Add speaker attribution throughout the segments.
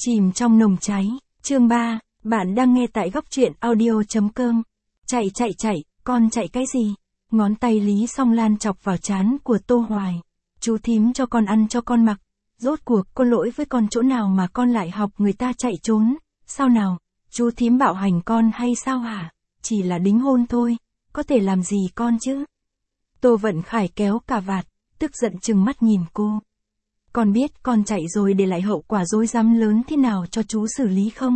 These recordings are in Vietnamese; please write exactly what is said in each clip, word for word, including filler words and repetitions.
Speaker 1: Chìm trong nồng cháy, chương ba, bạn đang nghe tại góc truyện audio.com. Chạy chạy chạy, con chạy cái gì? Ngón tay Lý Song Lan chọc vào trán của Tô Hoài. Chú thím cho con ăn cho con mặc. Rốt cuộc có lỗi với con chỗ nào mà con lại học người ta chạy trốn? Sao nào? Chú thím bạo hành con hay sao hả? Chỉ là đính hôn thôi, có thể làm gì con chứ? Tô Vận Khải kéo cà vạt, tức giận trừng mắt nhìn cô. Con biết con chạy rồi để lại hậu quả rối rắm lớn thế nào cho chú xử lý không?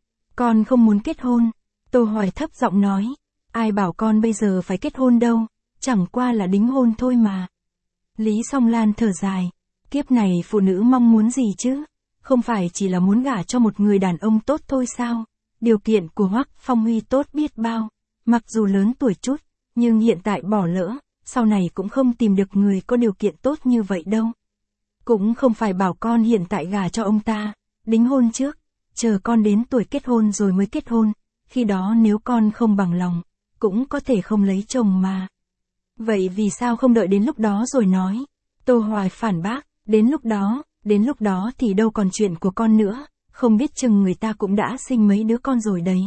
Speaker 1: Con không muốn kết hôn. Tô Hoài thấp giọng nói. Ai bảo con bây giờ phải kết hôn đâu, chẳng qua là đính hôn thôi mà. Lý Song Lan thở dài. Kiếp này phụ nữ mong muốn gì chứ? Không phải chỉ là muốn gả cho một người đàn ông tốt thôi sao? Điều kiện của Hoắc Phong Huy tốt biết bao. Mặc dù lớn tuổi chút, nhưng hiện tại bỏ lỡ, sau này cũng không tìm được người có điều kiện tốt như vậy đâu. Cũng không phải bảo con hiện tại gả cho ông ta, đính hôn trước, chờ con đến tuổi kết hôn rồi mới kết hôn, khi đó nếu con không bằng lòng, cũng có thể không lấy chồng mà. Vậy vì sao không đợi đến lúc đó rồi nói? Tô Hoài phản bác, đến lúc đó, đến lúc đó thì đâu còn chuyện của con nữa, không biết chừng người ta cũng đã sinh mấy đứa con rồi đấy.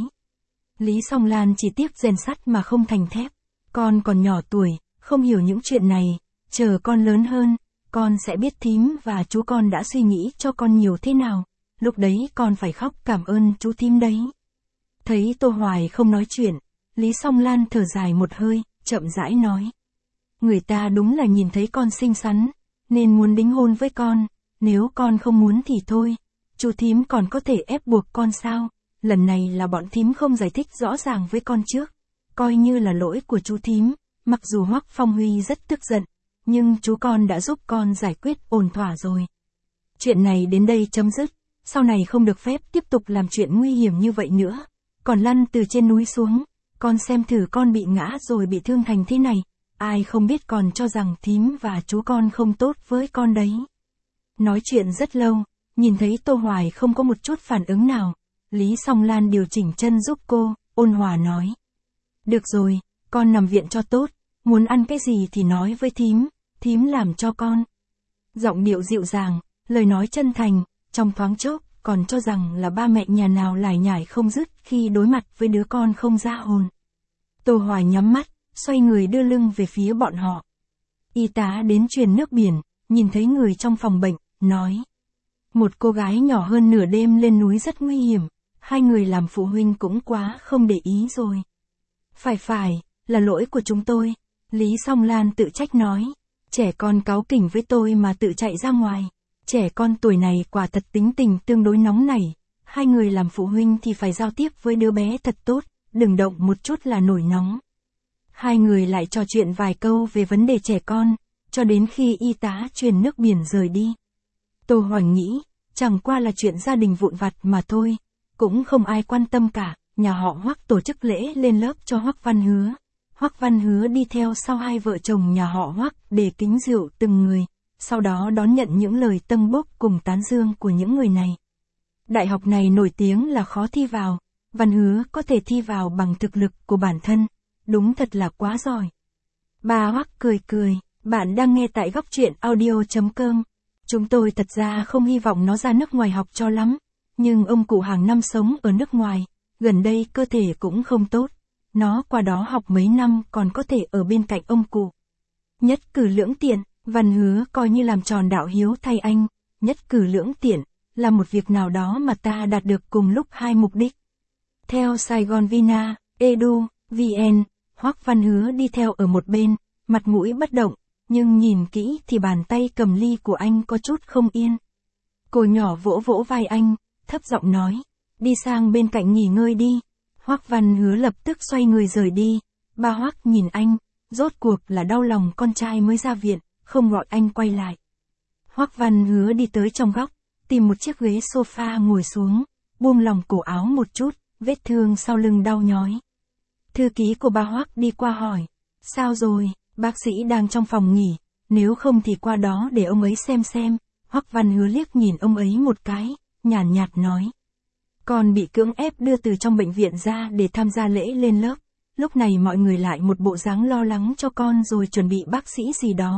Speaker 1: Lý Song Lan chỉ tiếc rèn sắt mà không thành thép, con còn nhỏ tuổi, không hiểu những chuyện này, chờ con lớn hơn, con sẽ biết thím và chú con đã suy nghĩ cho con nhiều thế nào, lúc đấy con phải khóc cảm ơn chú thím đấy. Thấy Tô Hoài không nói chuyện, Lý Song Lan thở dài một hơi, chậm rãi nói. Người ta đúng là nhìn thấy con xinh xắn, nên muốn đính hôn với con, nếu con không muốn thì thôi, chú thím còn có thể ép buộc con sao, lần này là bọn thím không giải thích rõ ràng với con trước, coi như là lỗi của chú thím, mặc dù Hoắc Phong Huy rất tức giận, nhưng chú con đã giúp con giải quyết ổn thỏa rồi. Chuyện này đến đây chấm dứt, sau này không được phép tiếp tục làm chuyện nguy hiểm như vậy nữa, còn lăn từ trên núi xuống, con xem thử con bị ngã rồi bị thương thành thế này, ai không biết còn cho rằng thím và chú con không tốt với con đấy. Nói chuyện rất lâu, nhìn thấy Tô Hoài không có một chút phản ứng nào, Lý Song Lan điều chỉnh chân giúp cô, ôn hòa nói. Được rồi, con nằm viện cho tốt, muốn ăn cái gì thì nói với thím, thím làm cho con. Giọng điệu dịu dàng, lời nói chân thành, trong thoáng chốc, còn cho rằng là ba mẹ nhà nào lải nhải không dứt khi đối mặt với đứa con không ra hồn. Tô Hoài nhắm mắt, xoay người đưa lưng về phía bọn họ. Y tá đến truyền nước biển, nhìn thấy người trong phòng bệnh, nói. Một cô gái nhỏ hơn nửa đêm lên núi rất nguy hiểm, hai người làm phụ huynh cũng quá không để ý rồi. Phải phải, là lỗi của chúng tôi, Lý Song Lan tự trách nói. Trẻ con cáu kỉnh với tôi mà tự chạy ra ngoài. Trẻ con tuổi này quả thật tính tình tương đối nóng nảy. Hai người làm phụ huynh thì phải giao tiếp với đứa bé thật tốt, đừng động một chút là nổi nóng. Hai người lại trò chuyện vài câu về vấn đề trẻ con, cho đến khi y tá truyền nước biển rời đi. Tô Hoài nghĩ, chẳng qua là chuyện gia đình vụn vặt mà thôi, cũng không ai quan tâm cả. Nhà họ Hoắc tổ chức lễ lên lớp cho Hoắc Văn Hứa. Hoắc Văn Hứa đi theo sau hai vợ chồng nhà họ Hoắc để kính rượu từng người, sau đó đón nhận những lời tâng bốc cùng tán dương của những người này. Đại học này nổi tiếng là khó thi vào, Văn Hứa có thể thi vào bằng thực lực của bản thân, đúng thật là quá giỏi. Bà Hoắc cười cười, bạn đang nghe tại góc truyện audio.com. Chúng tôi thật ra không hy vọng nó ra nước ngoài học cho lắm, nhưng ông cụ hàng năm sống ở nước ngoài, gần đây cơ thể cũng không tốt. Nó qua đó học mấy năm còn có thể ở bên cạnh ông cụ. Nhất cử lưỡng tiện, Văn Hứa coi như làm tròn đạo hiếu thay anh. Nhất cử lưỡng tiện, là một việc nào đó mà ta đạt được cùng lúc hai mục đích. Theo Saigon Vina, Edu, vê en, Hoắc Văn Hứa đi theo ở một bên, mặt mũi bất động, nhưng nhìn kỹ thì bàn tay cầm ly của anh có chút không yên. Cô nhỏ vỗ vỗ vai anh, thấp giọng nói, đi sang bên cạnh nghỉ ngơi đi. Hoắc Văn Hứa lập tức xoay người rời đi. Ba Hoắc nhìn anh, rốt cuộc là đau lòng con trai mới ra viện, không gọi anh quay lại. Hoắc Văn Hứa đi tới trong góc, tìm một chiếc ghế sofa ngồi xuống, buông lòng cổ áo một chút, vết thương sau lưng đau nhói. Thư ký của ba Hoắc đi qua hỏi, sao rồi, bác sĩ đang trong phòng nghỉ, nếu không thì qua đó để ông ấy xem xem. Hoắc Văn Hứa liếc nhìn ông ấy một cái, nhàn nhạt, nhạt nói. Con bị cưỡng ép đưa từ trong bệnh viện ra để tham gia lễ lên lớp, lúc này mọi người lại một bộ dáng lo lắng cho con rồi chuẩn bị bác sĩ gì đó,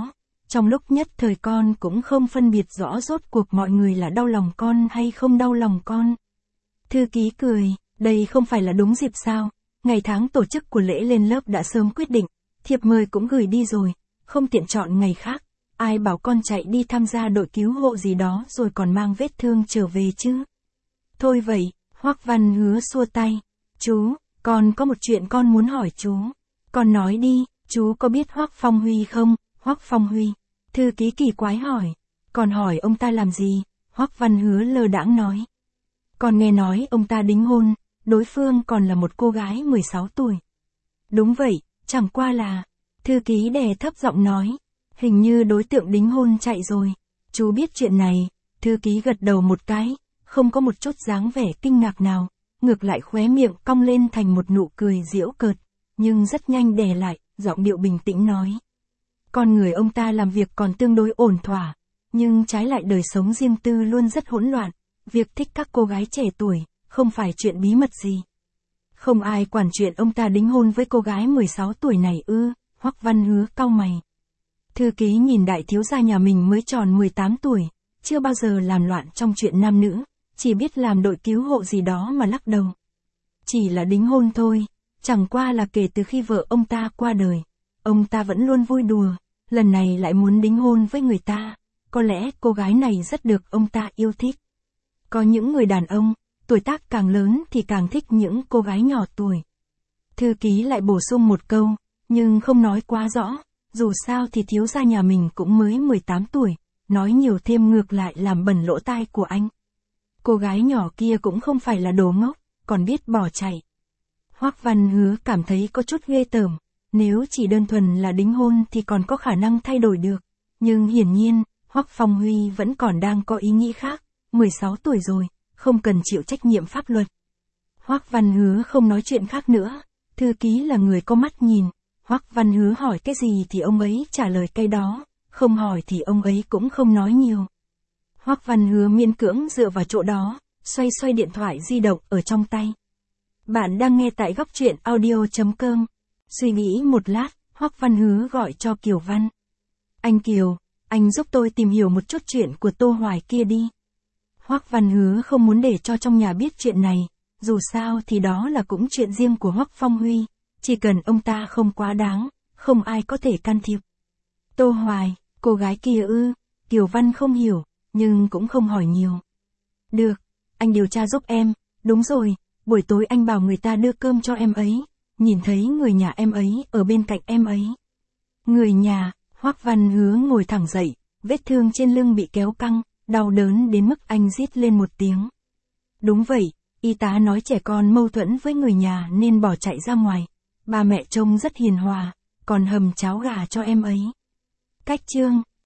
Speaker 1: Trong lúc nhất thời con cũng không phân biệt rõ rốt cuộc mọi người là đau lòng con hay không đau lòng con. Thư ký cười, đây không phải là đúng dịp sao, ngày tháng tổ chức của lễ lên lớp đã sớm quyết định, thiệp mời cũng gửi đi rồi, không tiện chọn ngày khác, ai bảo con chạy đi tham gia đội cứu hộ gì đó rồi còn mang vết thương trở về chứ. Thôi vậy, Hoắc Văn Hứa xua tay, chú, con có một chuyện con muốn hỏi chú. Con nói đi, chú có biết Hoắc Phong Huy không? Hoắc Phong Huy. Thư ký kỳ quái hỏi. Con hỏi ông ta làm gì? Hoắc Văn Hứa lơ đãng nói. Con nghe nói ông ta đính hôn, đối phương còn là một cô gái mười sáu tuổi. Đúng vậy, chẳng qua là. Thư ký đè thấp giọng nói. Hình như đối tượng đính hôn chạy rồi. Chú biết chuyện này. Thư ký gật đầu một cái, không có một chút dáng vẻ kinh ngạc nào. Ngược lại khóe miệng cong lên thành một nụ cười giễu cợt, nhưng rất nhanh đè lại, giọng điệu bình tĩnh nói. Con người ông ta làm việc còn tương đối ổn thỏa, nhưng trái lại đời sống riêng tư luôn rất hỗn loạn, việc thích các cô gái trẻ tuổi, không phải chuyện bí mật gì. Không ai quản chuyện ông ta đính hôn với cô gái mười sáu tuổi này ư, Hoắc Văn Hứa cau mày. Thư ký nhìn đại thiếu gia nhà mình mới tròn mười tám tuổi, chưa bao giờ làm loạn trong chuyện nam nữ, chỉ biết làm đội cứu hộ gì đó mà lắc đầu. Chỉ là đính hôn thôi, chẳng qua là kể từ khi vợ ông ta qua đời, ông ta vẫn luôn vui đùa, lần này lại muốn đính hôn với người ta, có lẽ cô gái này rất được ông ta yêu thích. Có những người đàn ông, tuổi tác càng lớn thì càng thích những cô gái nhỏ tuổi. Thư ký lại bổ sung một câu, nhưng không nói quá rõ, dù sao thì thiếu gia nhà mình cũng mới mười tám tuổi, nói nhiều thêm ngược lại làm bẩn lỗ tai của anh. Cô gái nhỏ kia cũng không phải là đồ ngốc, còn biết bỏ chạy. Hoắc Văn Hứa cảm thấy có chút ghê tởm, nếu chỉ đơn thuần là đính hôn thì còn có khả năng thay đổi được, nhưng hiển nhiên, Hoắc Phong Huy vẫn còn đang có ý nghĩ khác, mười sáu tuổi rồi, không cần chịu trách nhiệm pháp luật. Hoắc Văn Hứa không nói chuyện khác nữa, thư ký là người có mắt nhìn, Hoắc Văn Hứa hỏi cái gì thì ông ấy trả lời cái đó, không hỏi thì ông ấy cũng không nói nhiều. Hoắc Văn Hứa miễn cưỡng dựa vào chỗ đó, xoay xoay điện thoại di động ở trong tay. Bạn đang nghe tại góc truyện audio chấm com. Suy nghĩ một lát, Hoắc Văn Hứa gọi cho Kiều Văn. Anh Kiều, anh giúp tôi tìm hiểu một chút chuyện của Tô Hoài kia đi. Hoắc Văn Hứa không muốn để cho trong nhà biết chuyện này, dù sao thì đó là cũng chuyện riêng của Hoắc Phong Huy, chỉ cần ông ta không quá đáng, không ai có thể can thiệp. Tô Hoài, cô gái kia ư, Kiều Văn không hiểu, nhưng cũng không hỏi nhiều. Được, anh điều tra giúp em, đúng rồi, buổi tối anh bảo người ta đưa cơm cho em ấy, nhìn thấy người nhà em ấy ở bên cạnh em ấy. Người nhà, Hoắc Văn Hứa ngồi thẳng dậy, vết thương trên lưng bị kéo căng, đau đớn đến mức anh rít lên một tiếng. Đúng vậy, y tá nói trẻ con mâu thuẫn với người nhà nên bỏ chạy ra ngoài, ba mẹ trông rất hiền hòa, còn hầm cháo gà cho em ấy. Cách chương